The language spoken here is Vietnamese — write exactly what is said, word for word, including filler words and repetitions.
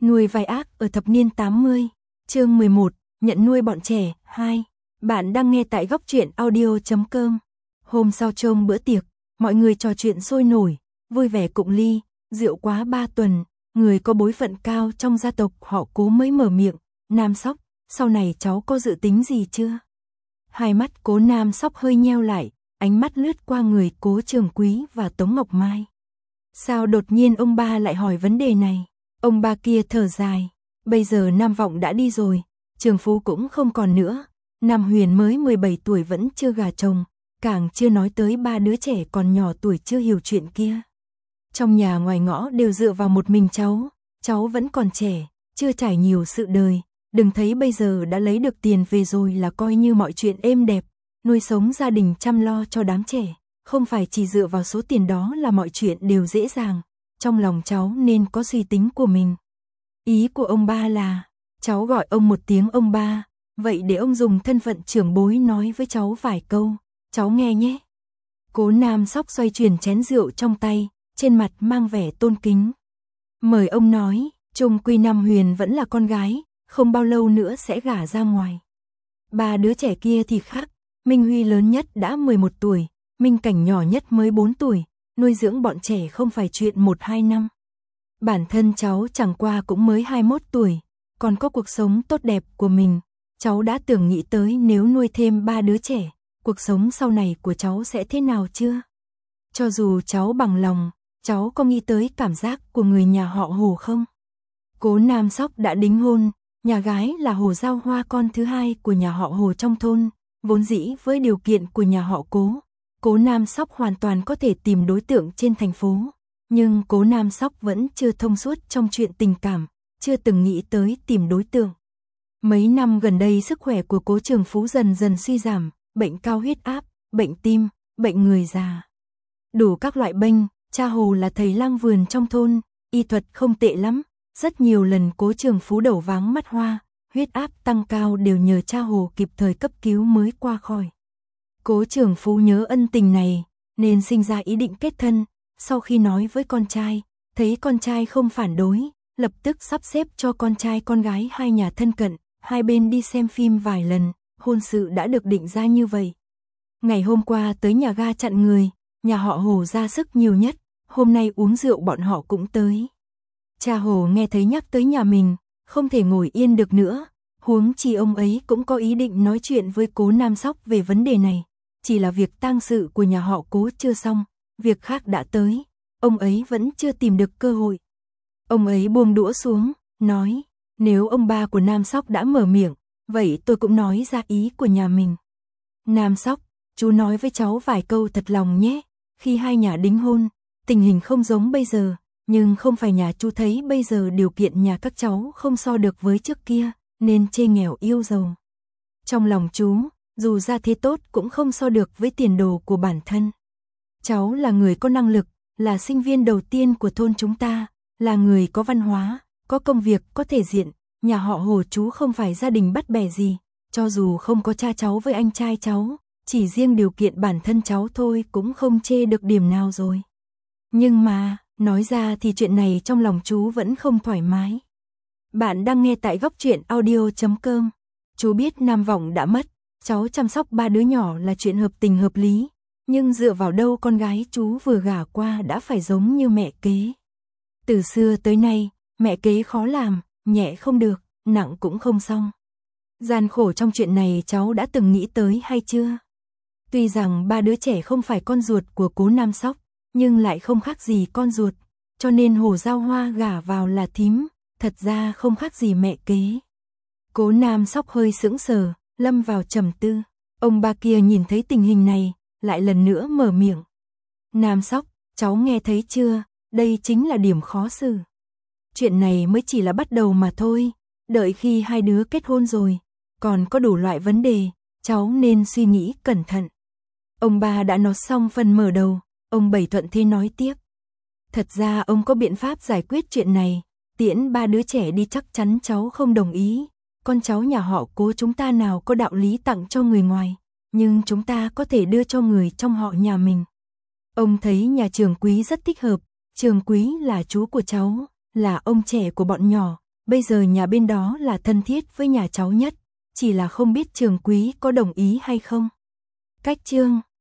Nuôi vai ác ở thập niên tám mươi, chương mười một, nhận nuôi bọn trẻ, hai. Bạn đang nghe tại góc truyện audio chấm com. Hôm sau trông bữa tiệc, mọi người trò chuyện sôi nổi, vui vẻ cụng ly, rượu quá ba tuần, người có bối phận cao trong gia tộc họ Cố mới mở miệng, Nam Sóc, sau này cháu có dự tính gì chưa? Hai mắt Cố Nam Sóc hơi nheo lại, ánh mắt lướt qua người Cố Trường Quý và Tống Ngọc Mai. Sao đột nhiên ông ba lại hỏi vấn đề này? Ông ba kia thở dài, bây giờ Nam Vọng đã đi rồi, Trường Phú cũng không còn nữa, Nam Huyền mới mười bảy tuổi vẫn chưa gả chồng, càng chưa nói tới ba đứa trẻ còn nhỏ tuổi chưa hiểu chuyện kia. Trong nhà ngoài ngõ đều dựa vào một mình cháu, cháu vẫn còn trẻ, chưa trải nhiều sự đời, đừng thấy bây giờ đã lấy được tiền về rồi là coi như mọi chuyện êm đẹp, nuôi sống gia đình chăm lo cho đám trẻ, không phải chỉ dựa vào số tiền đó là mọi chuyện đều dễ dàng. Trong lòng cháu nên có suy tính của mình. Ý của ông ba là, cháu gọi ông một tiếng ông ba, vậy để ông dùng thân phận trưởng bối nói với cháu vài câu, cháu nghe nhé. Cố Nam Sóc xoay chuyển chén rượu trong tay, trên mặt mang vẻ tôn kính. Mời ông nói, chung quy Nam Huyền vẫn là con gái, không bao lâu nữa sẽ gả ra ngoài. Ba đứa trẻ kia thì khác, Minh Huy lớn nhất đã mười một tuổi, Minh Cảnh nhỏ nhất mới bốn tuổi. Nuôi dưỡng bọn trẻ không phải chuyện một hai năm. Bản thân cháu chẳng qua cũng mới hai mươi mốt tuổi, còn có cuộc sống tốt đẹp của mình. Cháu đã tưởng nghĩ tới nếu nuôi thêm ba đứa trẻ, cuộc sống sau này của cháu sẽ thế nào chưa? Cho dù cháu bằng lòng, cháu có nghĩ tới cảm giác của người nhà họ Hồ không? Cố Nam Sóc đã đính hôn, nhà gái là Hồ Giao Hoa con thứ hai của nhà họ Hồ trong thôn, vốn dĩ với điều kiện của nhà họ Cố. Cố Nam Sóc hoàn toàn có thể tìm đối tượng trên thành phố, nhưng Cố Nam Sóc vẫn chưa thông suốt trong chuyện tình cảm, chưa từng nghĩ tới tìm đối tượng. Mấy năm gần đây sức khỏe của Cố Trường Phú dần dần suy giảm, bệnh cao huyết áp, bệnh tim, bệnh người già. Đủ các loại bệnh, cha Hồ là thầy lang vườn trong thôn, y thuật không tệ lắm, rất nhiều lần Cố Trường Phú đầu váng mắt hoa, huyết áp tăng cao đều nhờ cha Hồ kịp thời cấp cứu mới qua khỏi. Cố Trường Phú nhớ ân tình này, nên sinh ra ý định kết thân, sau khi nói với con trai, thấy con trai không phản đối, lập tức sắp xếp cho con trai con gái hai nhà thân cận, hai bên đi xem phim vài lần, hôn sự đã được định ra như vậy. Ngày hôm qua tới nhà ga chặn người, nhà họ Hồ ra sức nhiều nhất, hôm nay uống rượu bọn họ cũng tới. Cha Hồ nghe thấy nhắc tới nhà mình, không thể ngồi yên được nữa, huống chi ông ấy cũng có ý định nói chuyện với Cố Nam Sóc về vấn đề này. Chỉ là việc tang sự của nhà họ Cố chưa xong, việc khác đã tới, ông ấy vẫn chưa tìm được cơ hội. Ông ấy buông đũa xuống, nói, nếu ông ba của Nam Sóc đã mở miệng, vậy tôi cũng nói ra ý của nhà mình. Nam Sóc, chú nói với cháu vài câu thật lòng nhé, khi hai nhà đính hôn, tình hình không giống bây giờ, nhưng không phải nhà chú thấy bây giờ điều kiện nhà các cháu không so được với trước kia, nên chê nghèo yêu giàu. Trong lòng chú, dù ra thế tốt cũng không so được với tiền đồ của bản thân. Cháu là người có năng lực, là sinh viên đầu tiên của thôn chúng ta, là người có văn hóa, có công việc, có thể diện, nhà họ Hồ chú không phải gia đình bắt bẻ gì, cho dù không có cha cháu với anh trai cháu, chỉ riêng điều kiện bản thân cháu thôi cũng không chê được điểm nào rồi. Nhưng mà, nói ra thì chuyện này trong lòng chú vẫn không thoải mái. Bạn đang nghe tại góc truyện audio chấm com. Chú biết Nam Vọng đã mất, cháu chăm sóc ba đứa nhỏ là chuyện hợp tình hợp lý, nhưng dựa vào đâu con gái chú vừa gả qua đã phải giống như mẹ kế. Từ xưa tới nay, mẹ kế khó làm, nhẹ không được, nặng cũng không xong. Gian khổ trong chuyện này cháu đã từng nghĩ tới hay chưa? Tuy rằng ba đứa trẻ không phải con ruột của Cố Nam Sóc, nhưng lại không khác gì con ruột, cho nên Hồ Giao Hoa gả vào là thím, thật ra không khác gì mẹ kế. Cố Nam Sóc hơi sững sờ, lâm vào trầm tư. Ông ba kia nhìn thấy tình hình này, lại lần nữa mở miệng. Nam Sóc, cháu nghe thấy chưa, đây chính là điểm khó xử. Chuyện này mới chỉ là bắt đầu mà thôi, đợi khi hai đứa kết hôn rồi, còn có đủ loại vấn đề, cháu nên suy nghĩ cẩn thận. Ông ba đã nói xong phần mở đầu, ông Bảy thuận thế nói tiếp. Thật ra ông có biện pháp giải quyết chuyện này, tiễn ba đứa trẻ đi chắc chắn cháu không đồng ý. Con cháu nhà họ Cố chúng ta nào có đạo lý tặng cho người ngoài, nhưng chúng ta có thể đưa cho người trong họ nhà mình. Ông thấy nhà Trường Quý rất thích hợp, Trường Quý là chú của cháu, là ông trẻ của bọn nhỏ, bây giờ nhà bên đó là thân thiết với nhà cháu nhất, chỉ là không biết Trường Quý có đồng ý hay không. Cách chương